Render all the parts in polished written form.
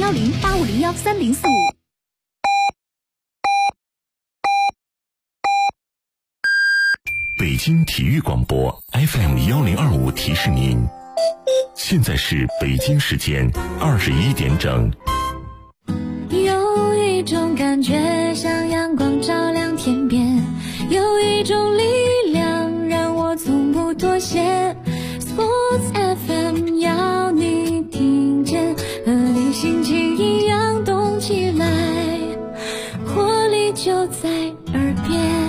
081085013045。 北京体育广播 FM1025提示您，现在是北京时间21点整。 有一种感觉像阳光照亮天边，有一种力量让我从不妥协。 Sports FM 要你听见，和你心情一样动起来，活力就在耳边。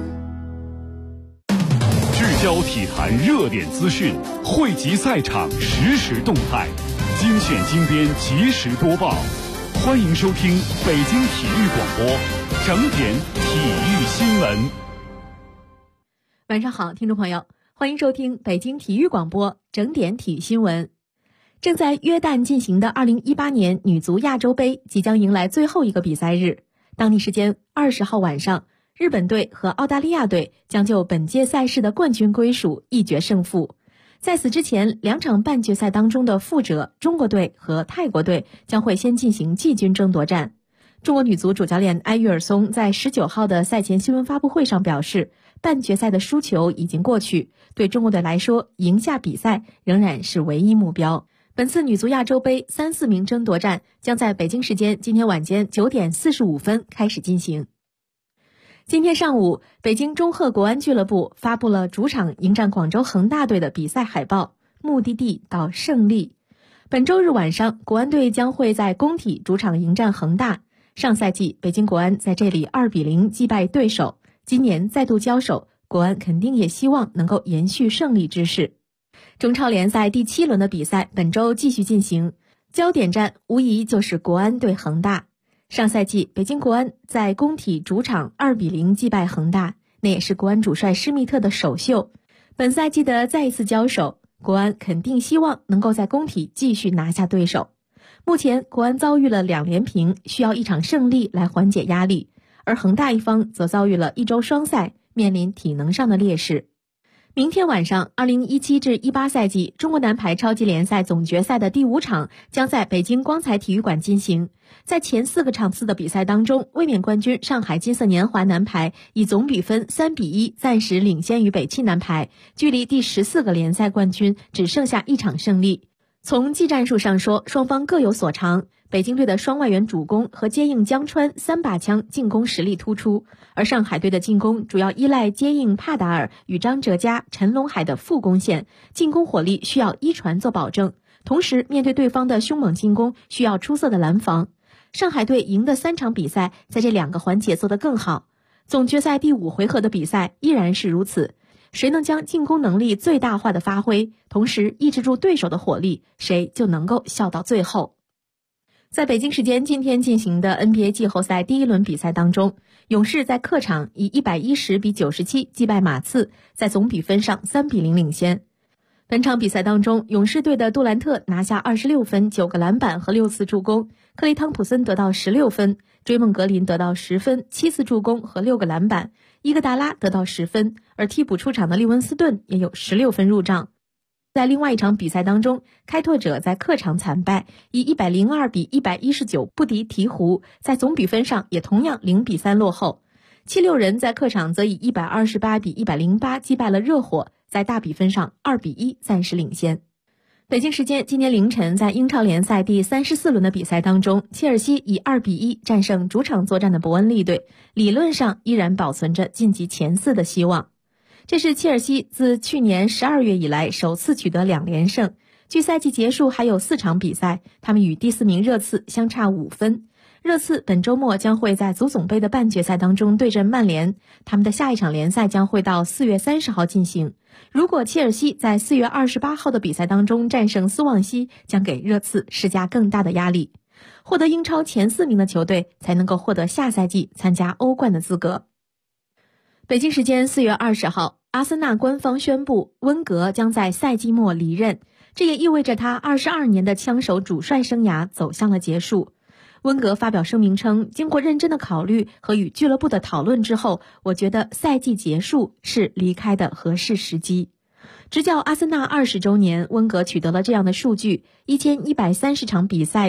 聚焦体坛热点资讯，汇集赛场实时动态，精选精编及时播报。欢迎收听北京体育广播整点体育新闻。 晚上好，听众朋友，欢迎收听北京体育广播整点体育新闻。正在约旦进行的2018年女足亚洲杯即将迎来最后一个比赛日，当地时间20号晚上，日本队和澳大利亚队将就本届赛事的冠军归属一决胜负。在此之前，两场半决赛当中的负者中国队和泰国队将会先进行季军争夺战。中国女足主教练埃约尔松在19号的赛前新闻发布会上表示，半决赛的输球已经过去，对中国队来说，赢下比赛仍然是唯一目标。本次女足亚洲杯3、4名争夺战将在北京时间今天晚间9点45分开始进行。今天上午，北京中赫国安俱乐部发布了主场迎战广州恒大队的比赛海报，目的地到胜利。本周日晚上，国安队将会在工体主场迎战恒大。上赛季，北京国安在这里2比0击败对手，今年再度交手，国安肯定也希望能够延续胜利之势。中超联赛第7轮的比赛本周继续进行，焦点战无疑就是国安对恒大。上赛季，北京国安在工体主场2比0击败恒大，那也是国安主帅施密特的首秀。本赛季的再一次交手，国安肯定希望能够在工体继续拿下对手。目前，国安遭遇了2连平，需要一场胜利来缓解压力，而恒大一方则遭遇了1周双赛，面临体能上的劣势。明天晚上，2017至18赛季中国男排超级联赛总决赛的第5场将在北京光彩体育馆进行。在前4个场次的比赛当中，卫冕冠军上海金色年华男排以总比分3比1暂时领先于北汽男排，距离第14个联赛冠军只剩下1场胜利。从技战术上说，双方各有所长。北京队的双外援主攻和接应江川3把枪进攻实力突出，而上海队的进攻主要依赖接应帕达尔与张哲嘉、陈龙海的副攻线，进攻火力需要一传做保证。同时，面对对方的凶猛进攻，需要出色的拦防。上海队赢的3场比赛，在这2个环节做得更好。总决赛第5回合的比赛依然是如此。谁能将进攻能力最大化的发挥，同时抑制住对手的火力，谁就能够笑到最后。在北京时间今天进行的 NBA 季后赛第1轮比赛当中，勇士在客场以110比97击败马刺，在总比分上3比0领先。本场比赛当中，勇士队的杜兰特拿下26分、9个篮板和6次助攻，克雷汤普森得到16分，追梦格林得到10分、7次助攻和6个篮板，伊戈达拉得到10分，而替补出场的利文斯顿也有16分入账。在另外一场比赛当中，开拓者在客场惨败，以102比119不敌鹈鹕，在总比分上也同样0比3落后。76人在客场则以128比108击败了热火，在大比分上2比1暂时领先。北京时间今天凌晨，在英超联赛第34轮的比赛当中，切尔西以2比1战胜主场作战的伯恩利队，理论上依然保存着晋级前4的希望。这是切尔西自去年12月以来首次取得2连胜，距赛季结束还有4场比赛，他们与第4名热刺相差5分。热刺本周末将会在足总杯的半决赛当中对阵曼联，他们的下一场联赛将会到4月30号进行。如果切尔西在4月28号的比赛当中战胜斯旺西，将给热刺施加更大的压力。获得英超前4名的球队才能够获得下赛季参加欧冠的资格。北京时间4月20号，阿森纳官方宣布温格将在赛季末离任，这也意味着他22年的枪手主帅生涯走向了结束。温格发表声明称，经过认真的考虑和与俱乐部的讨论之后，我觉得赛季结束是离开的合适时机。执教阿森纳20周年，温格取得了这样的数据：1130场比赛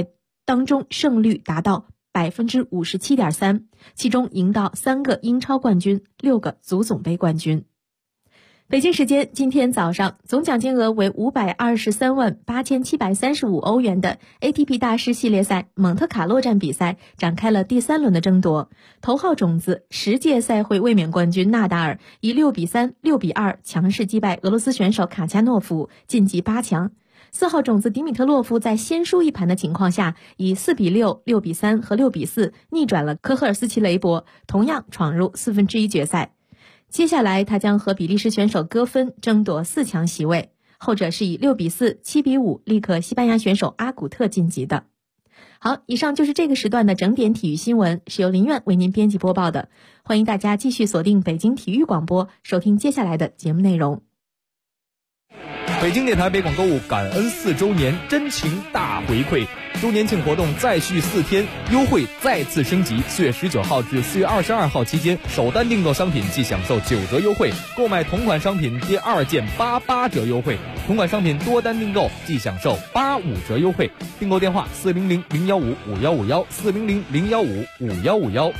当中胜率达到57.3%，其中赢到3个英超冠军，6个足总杯冠军。北京时间今天早上，总奖金额为523万8735欧元的 ATP 大师系列赛蒙特卡洛站比赛展开了第3轮的争夺。头号种子10届赛会卫冕冠军纳达尔以6-3、6-2强势击败俄罗斯选手卡恰诺夫，晋级8强。4号种子迪米特洛夫在先输一盘的情况下，以4-6、6-3和6-4逆转了科赫尔斯奇雷伯，同样闯入1/4决赛。接下来他将和比利时选手戈芬争夺4强席位，后者是以6-4、7-5力克西班牙选手阿古特晋级的。好，以上就是这个时段的整点体育新闻，是由林苑为您编辑播报的。欢迎大家继续锁定北京体育广播，收听接下来的节目内容。 北京电台北广购物感恩4周年真情大回馈，周年庆活动再续4天，优惠再次升级。4月19号至4月22号期间，首单订购商品即享受9折优惠，购买同款商品第2件88折优惠，同款商品多单订购即享受85折优惠。订购电话400-015-5151，400-015-5151。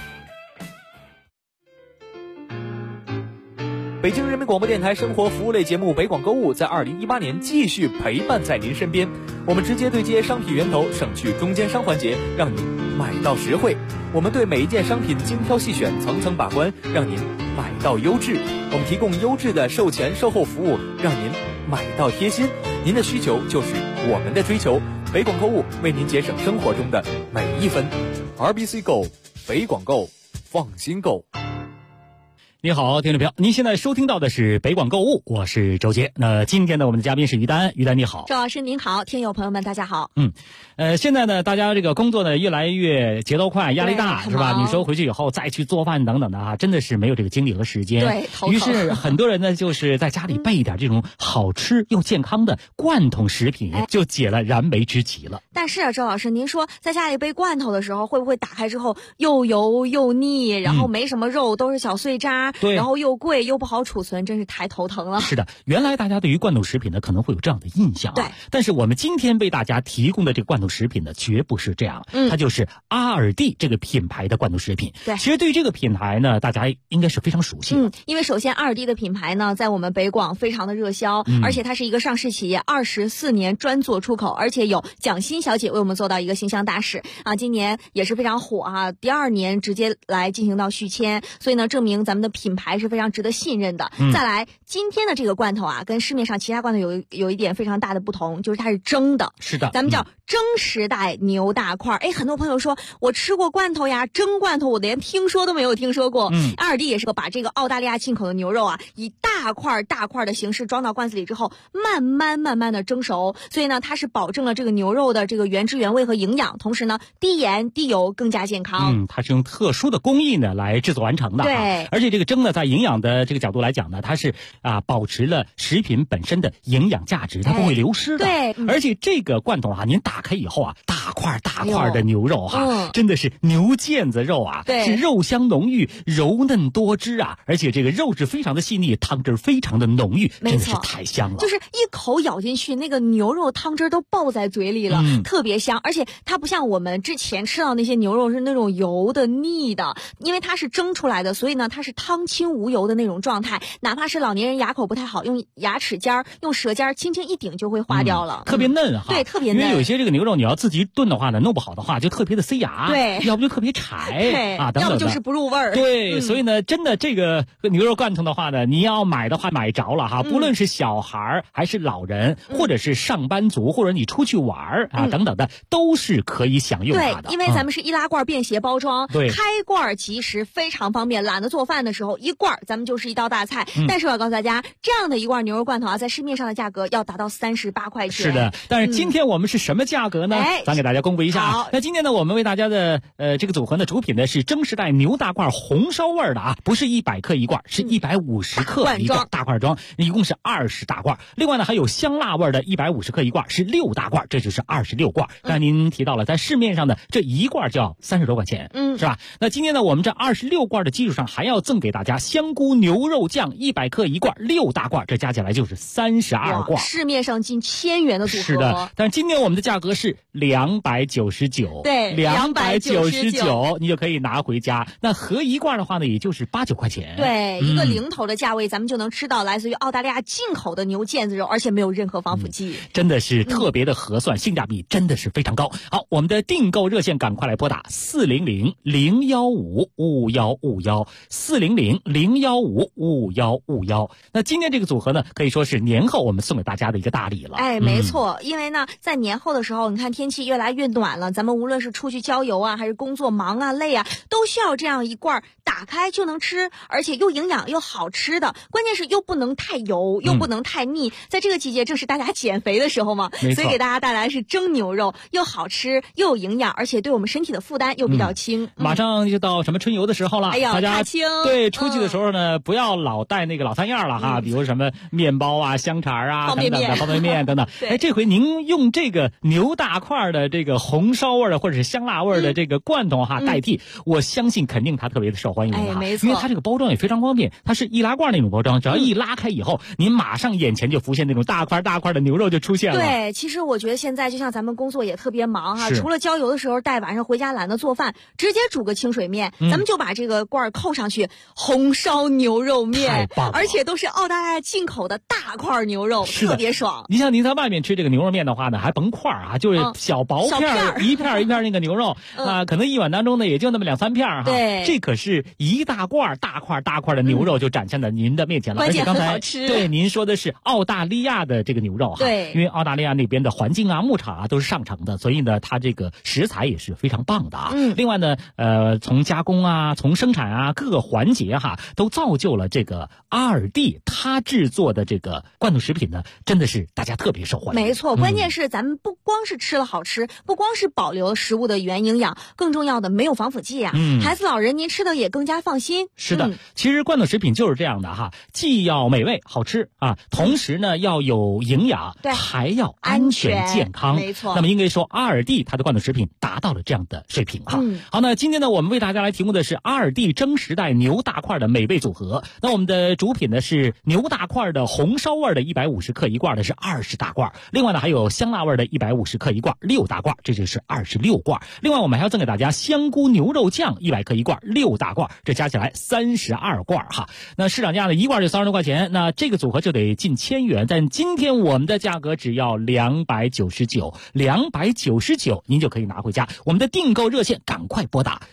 北京人民广播电台生活服务类节目北广购物在2018年继续陪伴在您身边，我们直接对接商品源头，省去中间商环节，让您买到实惠。我们对每一件商品精挑细选，层层把关，让您买到优质。我们提供优质的售前售后服务，让您买到贴心。您的需求就是我们的追求，北广购物为您节省生活中的每一分。RBC Go， 北广购，放心购。 你好，听众朋友，您现在收听到的是北广购物，我是周杰。那今天呢，我们的嘉宾是于丹，于丹你好。 周老师您好，听友朋友们大家好。 现在呢，大家这个工作呢越来越节奏快，压力大，是吧？你说回去以后再去做饭等等的啊，真的是没有这个精力和时间。 对， 于是很多人呢，就是在家里备一点这种好吃又健康的罐头食品，就解了燃眉之急了。 但是啊，周老师，您说在家里备罐头的时候，会不会打开之后又油又腻，然后没什么肉，都是小碎渣？ 对， 然后又贵又不好储存，真是太头疼了。 是的，原来大家对于罐头食品呢可能会有这样的印象啊， 对。 但是我们今天为大家提供的这个罐头食品呢，绝不是这样，它就是阿尔蒂这个品牌的罐头食品。 对， 其实对于这个品牌呢，大家应该是非常熟悉的。 因为首先阿尔蒂的品牌呢，在我们北广非常的热销，而且它是一个上市企业，24年专做出口，而且有蒋欣小姐为我们做到一个形象大使啊，今年也是非常火啊，第2年直接来进行到续签，所以呢，证明咱们的品牌是非常值得信任的。再来，今天的这个罐头啊，跟市面上其他罐头有一点非常大的不同，就是它是蒸的。 是的， 咱们叫蒸时代牛大块。很多朋友说我吃过罐头呀，蒸罐头我连听说都没有听说过。阿尔蒂也是个把这个澳大利亚进口的牛肉啊，以大块的形式装到罐子里之后，慢慢的蒸熟，所以呢，它是保证了这个牛肉的这个原汁原味和营养，同时呢，低盐低油，更加健康。 它是用特殊的工艺呢来制作完成的。 对， 而且这个蒸呢，在营养的这个角度来讲呢，它是保持了食品本身的营养价值，它不会流失的。 对， 而且这个罐头您打开以后啊，大块的牛肉真的是牛腱子肉啊，是肉香浓郁，柔嫩多汁啊，而且这个肉质非常的细腻，汤汁非常的浓郁，真的是太香了。 就是一口咬进去，那个牛肉汤汁都爆在嘴里了，特别香。而且它不像我们之前吃到那些牛肉是那种油的腻的，因为它是蒸出来的，所以呢，它是汤清无油的那种状态，哪怕是老年人牙口不太好，用牙齿尖用舌尖轻轻一顶就会化掉了， 特别嫩哈。 对，特别嫩。 因为有些这个牛肉你要自己炖的话呢，弄不好的话就特别的塞牙， 对， 要不就特别柴啊，等等的， 要不就是不入味儿。 对，所以呢，真的这个牛肉罐头的话呢，你要买的话买着了哈，不论是小孩还是老人，或者是上班族，或者你出去玩等等的，都是可以享用它的。 对，因为咱们是易拉罐便携包装， 对， 开罐即食，非常方便。懒得做饭的时候，一罐咱们就是一道大菜。但是我要告诉大家，这样的一罐牛肉罐头啊，在市面上的价格要达到38块钱。 是的，但是今天我们是什么价格呢？咱给大家公布一下。 好， 那今天呢，我们为大家的这个组合呢，主品呢是蒸时代牛大块红烧味的啊，不是100克一罐，是150克一个大块装，一共是20大罐。另外呢，还有香辣味的150克一罐，是6大罐，这就是26罐。刚才您提到了，在市面上的这一罐就要30多块钱，是吧？那今天呢，我们这26罐的基础上，还要赠给大家香菇牛肉酱100克一罐，6大罐，这加起来就是32罐。 市面上近1000元的组合。 是的，但是今天我们的价格合是299， 对 ，299你就可以拿回家。那合一罐的话呢，也就是8、9块钱。 对，一个零头的价位，咱们就能吃到来自于澳大利亚进口的牛腱子肉，而且没有任何防腐剂， 真的是特别的合算，性价比真的是非常高。好，我们的订购热线赶快来拨打400-015-515，400-015-515。那今天这个组合呢，可以说是年后我们送给大家的一个大礼了。 哎，没错，因为呢，在年后的时候，你看天气越来越暖了，咱们无论是出去郊游啊，还是工作忙啊、累啊，都需要这样一罐打开就能吃，而且又营养又好吃的，关键是又不能太油，又不能太腻。在这个季节，正是大家减肥的时候嘛，所以给大家带来是蒸牛肉，又好吃又有营养，而且对我们身体的负担又比较轻。 马上就到什么春游的时候了， 哎呦， 大家对出去的时候呢，不要老带那个老三样了哈，比如什么面包啊、香肠啊、 方便面等等。哎，这回您用这个牛大块的这个红烧味的或者是香辣味的这个罐头哈代替，我相信肯定它特别的受欢迎哎，没错， 因为它这个包装也非常方便，它是易拉罐那种包装，只要一拉开以后，您马上眼前就浮现那种大块的牛肉就出现了。 对，其实我觉得现在就像咱们工作也特别忙哈，除了郊游的时候带，晚上回家懒得做饭，直接煮个清水面，咱们就把这个罐扣上去，红烧牛肉面， 太棒了， 而且都是澳大利亚进口的大块牛肉，特别爽。 你像您在外面吃这个牛肉面的话呢，还甭块啊，就是小薄片，一片那个牛肉啊，可能一碗当中呢也就那么2、3片哈。 对， 这可是一大块大块的牛肉就展现在您的面前了， 而且刚才很好吃。 对您说的是澳大利亚的这个牛肉哈， 对， 因为澳大利亚那边的环境啊、牧场啊都是上乘的，所以呢，它这个食材也是非常棒的啊。另外呢，从加工啊、从生产啊各个环节哈，都造就了这个阿尔蒂它制作的这个罐头食品呢，真的是大家特别受欢迎。 没错，关键是咱们不光是吃了好吃，不光是保留了食物的原营养，更重要的没有防腐剂啊。孩子老人您吃的也更加放心。 是的，其实罐头食品就是这样的哈，既要美味好吃啊，同时呢要有营养， 对， 还要安全健康。 没错。 那么应该说阿尔蒂它的罐头食品达到了这样的水平哈。好，那今天呢我们为大家来提供的是阿尔蒂蒸时代牛大块的美味组合。那我们的主品呢是牛大块的红烧味的150克一罐的是20大罐，另外呢还有香辣味的150克一罐6大罐，这就是26罐。另外我们还要赠给大家香菇牛肉酱100克一罐6大罐，这加起来32罐哈。那市场价呢一罐就30多块钱，那这个组合就得近1000元，但今天我们的价格只要299，您就可以拿回家。我们的订购热线赶快拨打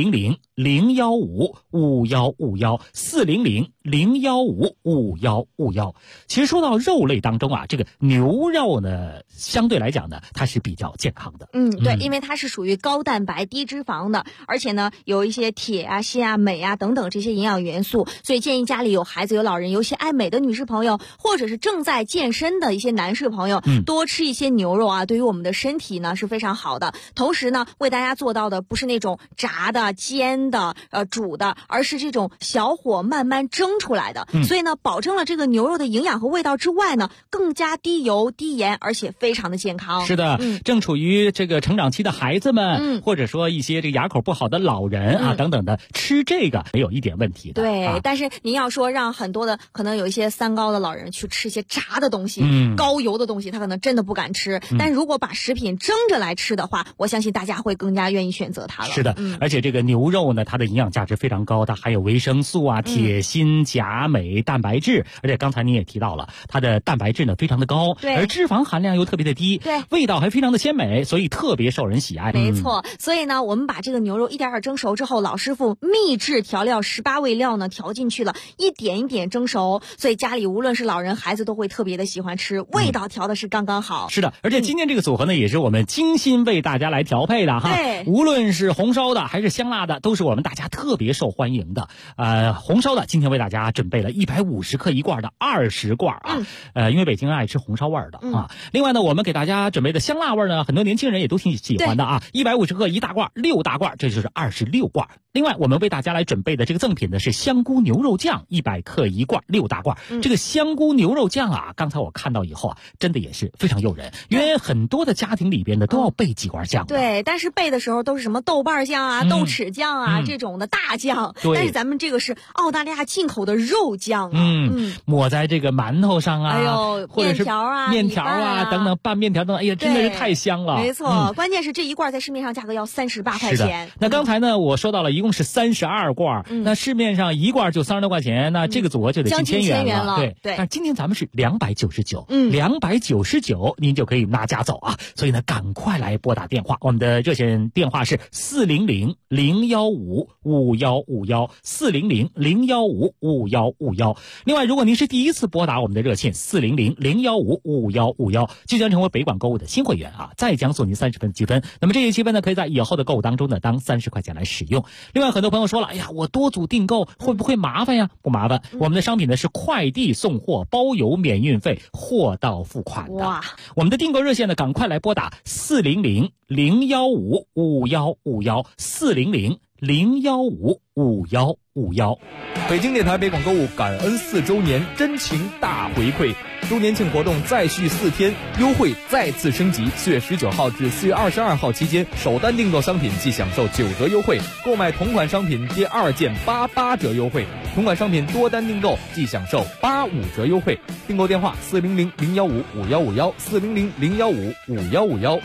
400-015-5151，400-015-5151。其实说到肉类当中啊，这个牛肉呢相对来讲呢它是比较健康的。 对，因为它是属于高蛋白低脂肪的，而且呢有一些铁啊、锌啊、镁啊等等这些营养元素，所以建议家里有孩子有老人，有些爱美的女士朋友，或者是正在健身的一些男士朋友，多吃一些牛肉啊，对于我们的身体呢是非常好的。同时呢为大家做到的不是那种炸的、煎的、煮的，而是这种小火慢慢蒸出来的，所以呢保证了这个牛肉的营养和味道之外呢，更加低油低盐，而且非常的健康。 是的，正处于这个成长期的孩子们，或者说一些这个牙口不好的老人啊等等的，吃这个没有一点问题的。 对，但是您要说让很多的可能有一些三高的老人去吃一些炸的东西，高油的东西，他可能真的不敢吃。但如果把食品蒸着来吃的话，我相信大家会更加愿意选择它了。 是的，而且这个牛肉呢，它的营养价值非常高，它含有维生素啊、铁、锌、钾、镁、蛋白质，而且刚才您也提到了，它的蛋白质呢非常的高，而脂肪含量又特别的低， 对， 味道还非常的鲜美，所以特别受人喜爱。 没错，所以呢，我们把这个牛肉一点点蒸熟之后，老师傅秘制调料18味料呢调进去了，一点一点蒸熟，所以家里无论是老人孩子都会特别的喜欢吃，味道调的是刚刚好。 是的，而且今天这个组合呢也是我们精心为大家来调配的哈。 对， 无论是红烧的还是香辣的，都是我们大家特别受欢迎的。红烧的今天为大家准备了150克一罐的20罐啊。因为北京人爱吃红烧味的啊。另外呢，我们给大家准备的香辣味呢，很多年轻人也都挺喜欢的啊。150克一大罐6大罐，这就是26罐。另外，我们为大家来准备的这个赠品呢是香菇牛肉酱100克一罐6大罐。这个香菇牛肉酱啊，刚才我看到以后啊，真的也是非常诱人，因为很多的家庭里边呢都要备几罐酱。 对，但是备的时候都是什么豆瓣酱啊、豆豉酱啊， 啊，这种的大酱， 对， 但是咱们这个是澳大利亚进口的肉酱啊， 抹在这个馒头上啊， 哎呦， 或者是面条啊等等，拌面条等等，哎呀，真的是太香了。 没错，关键是这一罐在市面上价格要38块钱。 那刚才呢，我说到了一共是32罐，那市面上一罐就30多块钱，那这个组合就得近1000元了。对。但是今天咱们是299，299您就可以拿家走啊。所以呢，赶快来拨打电话，我们的热线电话是400-015-5151，400-015-5151。另外，如果您是第一次拨打我们的热线400-015-5151，就将成为北广购物的新会员啊，再将送您30分积分。那么这些积分呢，可以在以后的购物当中呢，当30块钱来使用。另外，很多朋友说了，哎呀，我多组订购会不会麻烦呀？不麻烦，我们的商品呢是快递送货，包邮免运费，货到付款的。哇，我们的订购热线呢，赶快来拨打400-015-5151，400-015-5151。 北京电台北广购物感恩4周年真情大回馈，周年庆活动再续4天，优惠再次升级。4月19号至4月22号期间，首单订购商品即享受9折优惠，购买同款商品第2件88折优惠，同款商品多单订购即享受85折优惠。订购电话400-015-5151，400-015-5151。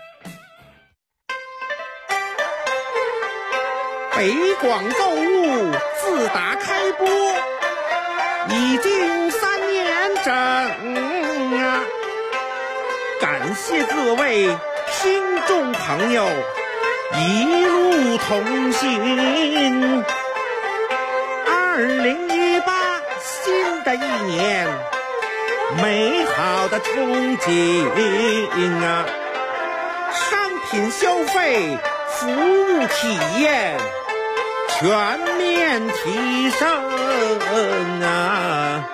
北广购物自打开播已经3年整啊，感谢各位听众朋友一路同行。2018新的一年，美好的憧憬啊，商品消费，服务体验全面提升啊！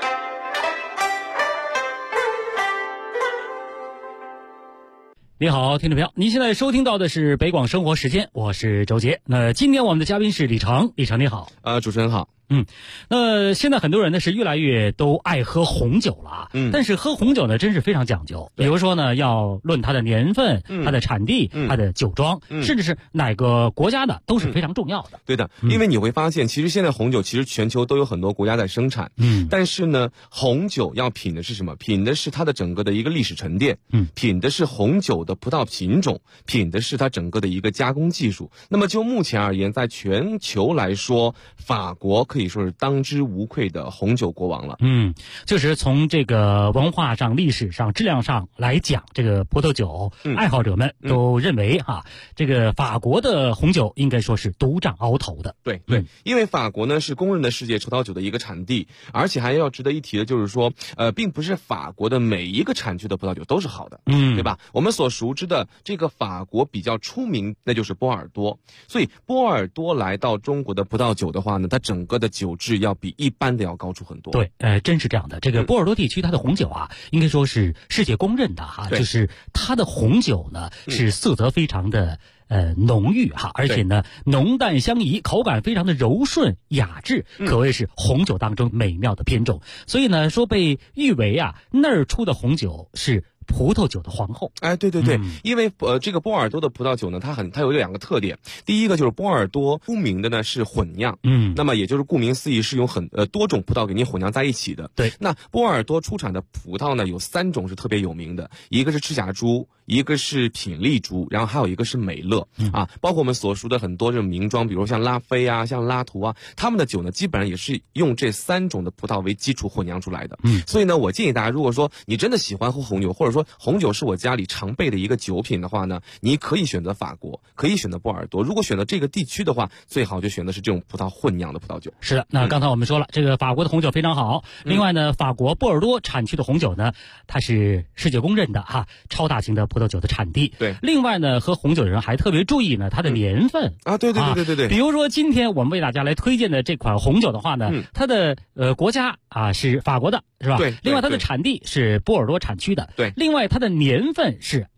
你好，听众朋友，您现在收听到的是北广生活时间，我是周杰。那今天我们的嘉宾是李成，李成你好。 主持人好。 那现在很多人呢是越来越都爱喝红酒了啊，但是喝红酒呢真是非常讲究，比如说呢要论它的年份、它的产地、它的酒庄，甚至是哪个国家的都是非常重要的。 对的，因为你会发现，其实现在红酒其实全球都有很多国家在生产，但是呢，红酒要品的是什么？品的是它的整个的一个历史沉淀，品的是红酒的葡萄品种，品的是它整个的一个加工技术。那么就目前而言，在全球来说，法国可以说是当之无愧的红酒国王了。 就是从这个文化上、历史上、质量上来讲，这个葡萄酒爱好者们都认为这个法国的红酒应该说是独占鳌头的。 对，因为法国呢是公认的世界葡萄酒的一个产地，而且还要值得一提的就是说，并不是法国的每一个产区的葡萄酒都是好的，对吧？我们所熟知的这个法国比较出名，那就是波尔多。所以波尔多来到中国的葡萄酒的话呢，它整个的酒质要比一般的要高出很多。 对，真是这样的。这个波尔多地区它的红酒应该说是世界公认的就是它的红酒呢是色泽非常的浓郁而且呢浓淡相宜，口感非常的柔顺雅致，可谓是红酒当中美妙的品种。所以呢说被誉为那儿出的红酒是葡萄酒的皇后。 对，因为这个波尔多的葡萄酒呢，它有2个特点。第一个就是波尔多出名的呢是混酿，那么也就是顾名思义是用多种葡萄给你混酿在一起的。 对， 那波尔多出产的葡萄呢有3种是特别有名的，一个是赤霞珠，一个是品丽珠，然后还有一个是美乐包括我们所熟的很多这种名庄，比如像拉菲像拉图他们的酒呢基本上也是用这3种的葡萄为基础混酿出来的。所以呢，我建议大家，如果说你真的喜欢喝红酒，或者说红酒是我家里常备的一个酒品的话呢，你可以选择法国，可以选择波尔多。如果选择这个地区的话，最好就选的是这种葡萄混酿的葡萄酒。 是的，那刚才我们说了，这个法国的红酒非常好。另外呢，法国波尔多产区的红酒呢，它是世界公认的超大型的葡萄酒的产地。 对， 另外呢，喝红酒的人还特别注意呢它的年份对。 比如说今天我们为大家来推荐的这款红酒的话呢，它的国家是法国的，是吧？ 对。 另外它的产地是波尔多产区的。 对。 另外它的年份是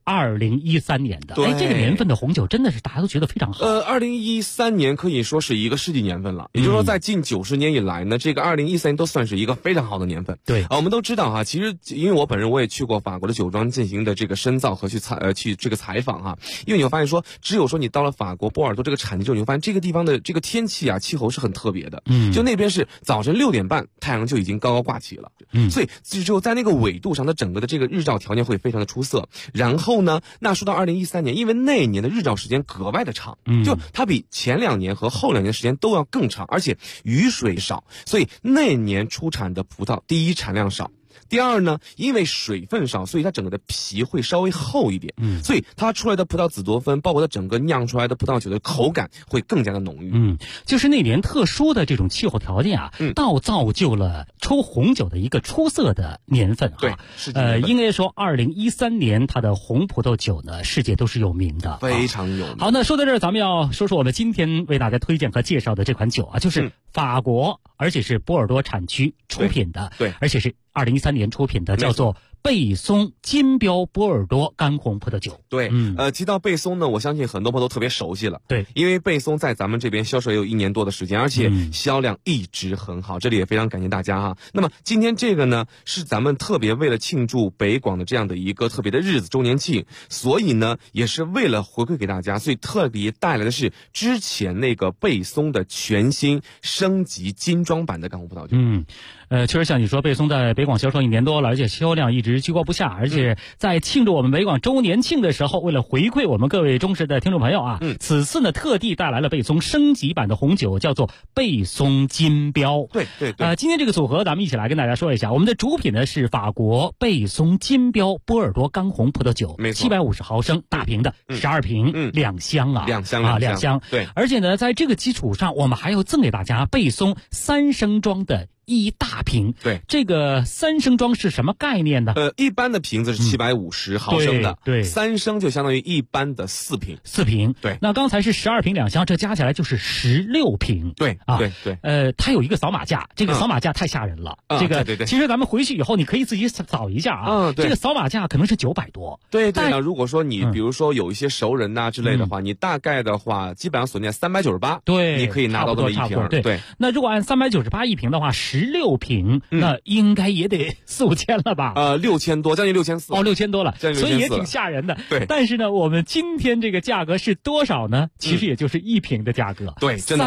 2013年的。 对， 这个年份的红酒真的是大家都觉得非常好。 2013年可以说是一个世纪年份了，也就是说在近90年以来呢，这个2013年都算是一个非常好的年份。 对， 我们都知道哈，其实因为我本人我也去过法国的酒庄进行的这个深造和去这个采访哈，因为你会发现说，只有说你到了法国波尔多这个产地之后，你会发现这个地方的这个天气啊，气候是很特别的。就那边是早晨6点半太阳就已经高高挂起了，所以只有在那个纬度上，它整个的这个日照条件会非常的出色。然后呢，那说到2013年，因为那一年的日照时间格外的长，就它比前2年和后2年的时间都要更长，而且雨水少，所以那年出产的葡萄，第一产量少。第二呢，因为水分少，所以它整个的皮会稍微厚一点，所以它出来的葡萄紫多酚，包括它整个酿出来的葡萄酒的口感会更加的浓郁。 就是那年特殊的这种气候条件啊，造就了抽红酒的一个出色的年份对， 应该说2013年它的红葡萄酒呢，世界都是有名的， 非常有名。 好，那说到这儿，咱们要说说我们今天为大家推荐和介绍的这款酒啊，就是法国，而且是波尔多产区出品的， 对， 而且是2013年出品的，叫做贝松金标波尔多干红葡萄酒。 对，提到贝松呢，我相信很多朋友都特别熟悉了。 对， 因为贝松在咱们这边销售也有1年多的时间，而且销量一直很好，这里也非常感谢大家哈。那么今天这个呢，是咱们特别为了庆祝北广的这样的一个特别的日子周年庆，所以呢，也是为了回馈给大家，所以特别带来的是之前那个贝松的全新升级精装版的干红葡萄酒。 确实像你说，贝松在北广销售1年多了，而且销量一直居高不下，而且在庆祝我们北广周年庆的时候，为了回馈我们各位忠实的听众朋友啊，此次呢特地带来了贝松升级版的红酒，叫做贝松金标。 对， 今天这个组合咱们一起来跟大家说一下，我们的主品呢是法国贝松金标波尔多干红葡萄酒， 没错 ，750毫升大瓶的，12瓶，2箱啊，2箱。 对， 而且呢，在这个基础上，我们还要赠给大家贝松3升装的1大瓶。 对， 这个3升装是什么概念呢？ 一般的瓶子是750毫升的， 对 ，3升就相当于一般的4瓶。 4瓶， 对。 那刚才是12瓶2箱，这加起来就是16瓶。 对啊，对。 它有一个扫码架，这个扫码架太吓人了。这个对， 其实咱们回去以后你可以自己扫一下啊。 对。 这个扫码架可能是900多。 对。那如果说你比如说有一些熟人呐之类的话，你大概的话基本上锁定在398， 对， 你可以拿到这么一瓶。 对。那如果按398一瓶的话，16瓶。那应该也得4、5千了吧 ？6000多，将近6400。 哦，6000多了，所以也挺吓人的。 对， 但是呢，我们今天这个价格是多少呢？其实也就是1瓶的价格。 对，真的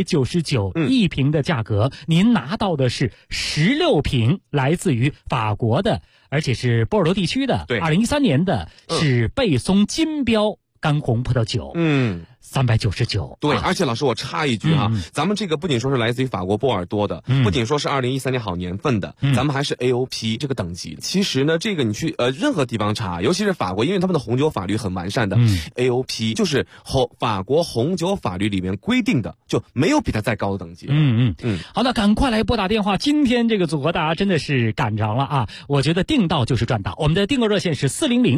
399一瓶的价格，您拿到的是16瓶，来自于法国的，而且是波尔多地区的。 对 ，2013年的是贝松金标干红葡萄酒。399。 对，而且老师我插一句哈，咱们这个不仅说是来自于法国波尔多的，不仅说是2013年好年份的，咱们还是 AOP 这个等级。其实呢，这个你去任何地方查，尤其是法国，因为他们的红酒法律很完善的，AOP 就是法国红酒法律里面规定的，就没有比它再高的等级。 好的，赶快来拨打电话。今天这个组合大家真的是赶上了啊！我觉得订到就是赚到。我们的订购热线是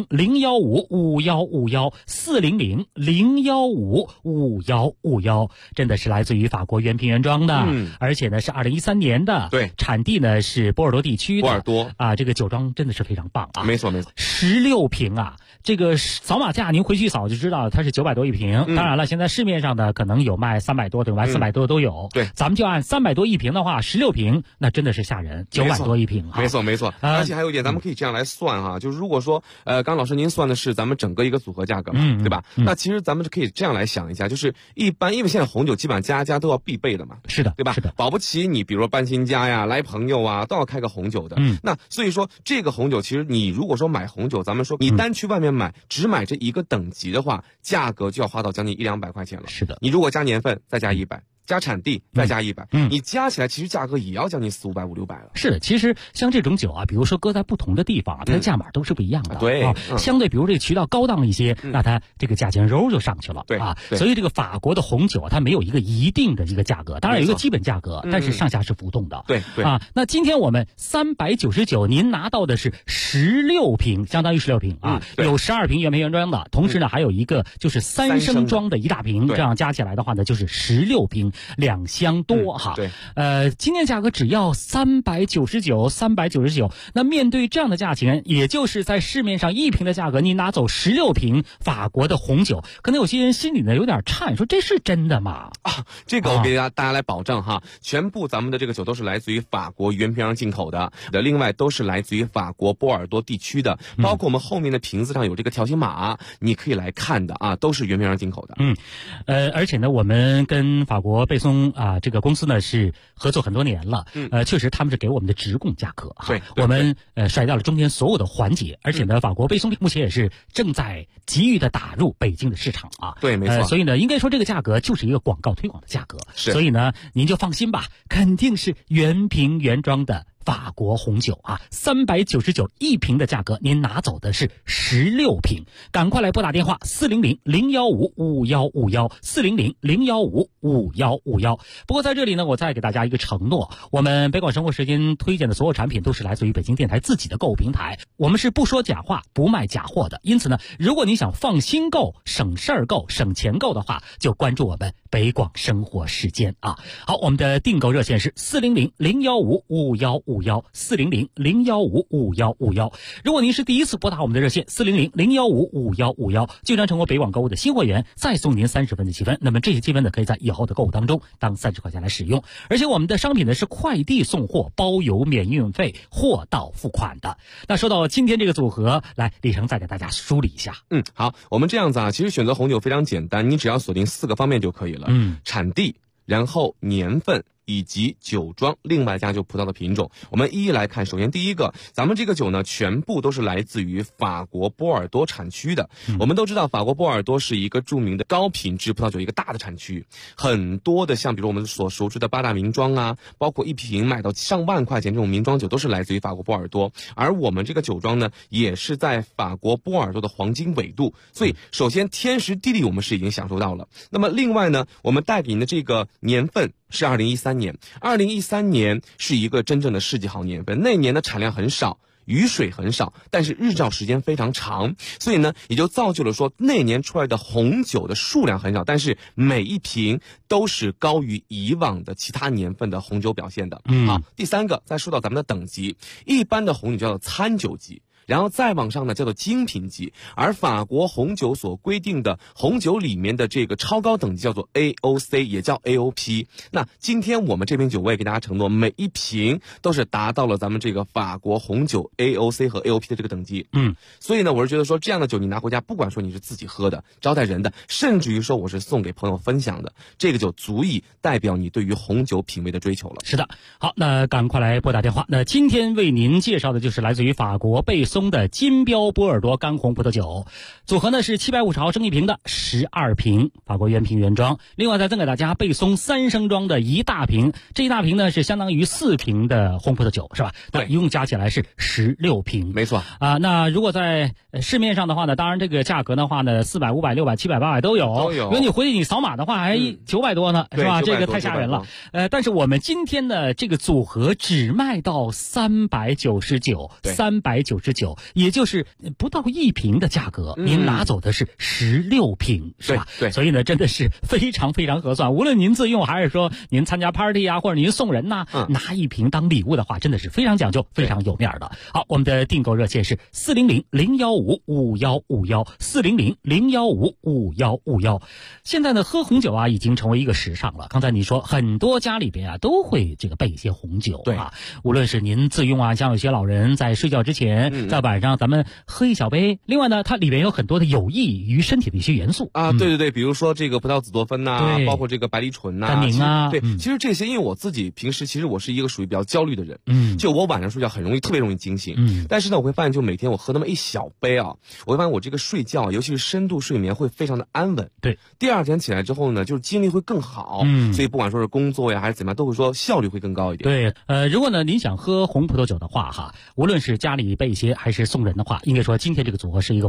400-015-5151，400-015-5151，真的是来自于法国原瓶原装的，而且呢是2013年的， 对， 产地呢是波尔多地区的， 波尔多啊，这个酒庄真的是非常棒啊， 没错 ，16瓶啊，这个扫码价您回去扫就知道了，它是900多一瓶。当然了，现在市面上的可能有卖300多的，有卖400多的都有。 对， 咱们就按300多一瓶的话，16瓶那真的是吓人，900多一瓶。 没错，而且还有一点，咱们可以这样来算哈，就是如果说刚老师您算的是咱们整个一个组合价格嘛，对吧？那其实咱们就可以这样来想一下，就是一般因为现在红酒基本上家都要必备的嘛， 是的， 对吧？ 是的， 保不齐你比如说搬新家呀、来朋友啊，都要开个红酒的。那所以说这个红酒，其实你如果说买红酒，咱们说你单去外面买，只买这一个等级的话，价格就要花到将近100-200块钱了。 是的， 你如果加年份再加100。加产地再加100，你加起来其实价格也要将近400-500-600了。 是的，其实像这种酒啊，比如说搁在不同的地方啊，它的价码都是不一样的。 对， 相对比如这个渠道高档一些，那它这个价钱揉就上去了。 对啊，所以这个法国的红酒啊，它没有一个一定的一个价格，当然有一个基本价格，但是上下是浮动的。 对啊，那今天我们399，您拿到的是16瓶，相当于16瓶啊，有12瓶原瓶原装的，同时呢还有一个就是3升装的1大瓶，这样加起来的话呢就是16瓶 2箱多哈。 对， 今年价格只要399，那面对这样的价钱，也就是在市面上1瓶的价格，你拿走16瓶法国的红酒，可能有些人心里呢有点颤，说这是真的吗？ 这个我给大家来保证哈，全部咱们的这个酒都是来自于法国原瓶上进口的，另外都是来自于法国波尔多地区的，包括我们后面的瓶子上有这个条形码，你可以来看的啊，都是原瓶上进口的。 而且呢，我们跟法国贝松这个公司呢是合作很多年了，确实他们是给我们的直供价格哈， 对， 我们甩掉了中间所有的环节，而且呢，法国贝松目前也是正在急于的打入北京的市场啊， 对，没错， 所以呢，应该说这个价格就是一个广告推广的价格，所以呢，您就放心吧，肯定是原瓶原装的法国红酒啊，3991瓶的价格，您拿走的是16瓶，赶快来拨打电话400-015-5151，400-015-5151。不过在这里呢，我再给大家一个承诺，我们北广生活时间推荐的所有产品都是来自于北京电台自己的购物平台，我们是不说假话、不卖假货的。因此呢，如果你想放心购、省事儿购、省钱购的话，就关注我们北广生活时间啊。好，我们的订购热线是400-015-5151，400-015-5151。如果您是第一次拨打我们的热线400-015-5151，就将成为北广购物的新会员，再送您30分的积分。那么这些积分呢，可以在以后的购物当中当30块钱来使用。而且我们的商品呢是快递送货，包邮免运费，货到付款的。那说到今天这个组合，来李成再给大家梳理一下。 好，我们这样子啊，其实选择红酒非常简单，你只要锁定4个方面就可以了。产地，然后年份，以及酒庄，另外加就葡萄的品种，我们一一来看。首先第一个，咱们这个酒呢，全部都是来自于法国波尔多产区的。我们都知道，法国波尔多是一个著名的高品质葡萄酒一个大的产区，很多的像比如我们所熟知的8大名庄啊，包括1瓶卖到上万块钱这种名庄酒，都是来自于法国波尔多。而我们这个酒庄呢，也是在法国波尔多的黄金纬度，所以首先天时地利我们是已经享受到了。那么另外呢，我们带给您的这个年份是2013年，2013年是一个真正的世纪好年份，那年的产量很少，雨水很少，但是日照时间非常长，所以呢，也就造就了说那年出来的红酒的数量很少，但是每一瓶都是高于以往的其他年份的红酒表现的。好，第三个，再说到咱们的等级，一般的红酒叫做餐酒级，然后再往上呢叫做精品级，而法国红酒所规定的红酒里面的这个超高等级叫做 AOC， 也叫 AOP。那今天我们这瓶酒我也给大家承诺，每一瓶都是达到了咱们这个法国红酒 AOC 和 AOP 的这个等级。所以呢，我是觉得说这样的酒你拿回家，不管说你是自己喝的、招待人的，甚至于说我是送给朋友分享的，这个酒足以代表你对于红酒品味的追求了。 是的，好，那赶快来拨打电话。那今天为您介绍的就是来自于法国贝松的金标波尔多干红葡萄酒，组合呢是750毫升1瓶的12瓶，法国原瓶原装。另外再赠给大家贝松3升装的1大瓶，这一大瓶呢是相当于4瓶的红葡萄酒，是吧？那一共加起来是16瓶。 没错啊。那如果在市面上的话呢，当然这个价格的话呢，400、500、600、700、800都有。如果你回去你扫码的话，还900多呢，是吧？这个太吓人了。但是我们今天的这个组合只卖到399，也就是不到1瓶的价格，您拿走的是16瓶，是吧？ 对， 所以呢，真的是非常非常合算。无论您自用还是说您参加 party 啊，或者您送人呐，拿1瓶当礼物的话，真的是非常讲究、非常有面的。好，我们的订购热线是400-015-5151，400-015-5151。现在呢，喝红酒啊，已经成为一个时尚了。刚才你说很多家里边啊都会这个备一些红酒，对啊，无论是您自用啊，像有些老人在睡觉之前，在晚上咱们喝一小杯。另外呢，它里边有很多的有益于身体的一些元素啊，对，比如说这个葡萄紫多酚呐，包括这个白藜醇呐、 单宁啊， 对，其实这些，因为我自己平时其实我是一个属于比较焦虑的人，就我晚上睡觉很容易特别容易惊醒，但是呢，我会发现就每天我喝那么一小杯啊，我会发现我这个睡觉，尤其是深度睡眠会非常的安稳， 对， 第二天起来之后呢，就是精力会更好，所以不管说是工作呀还是怎么样，都会说效率会更高一点。 对，如果呢您想喝红葡萄酒的话哈，无论是家里备一些还是送人的话，应该说今天这个组合是一个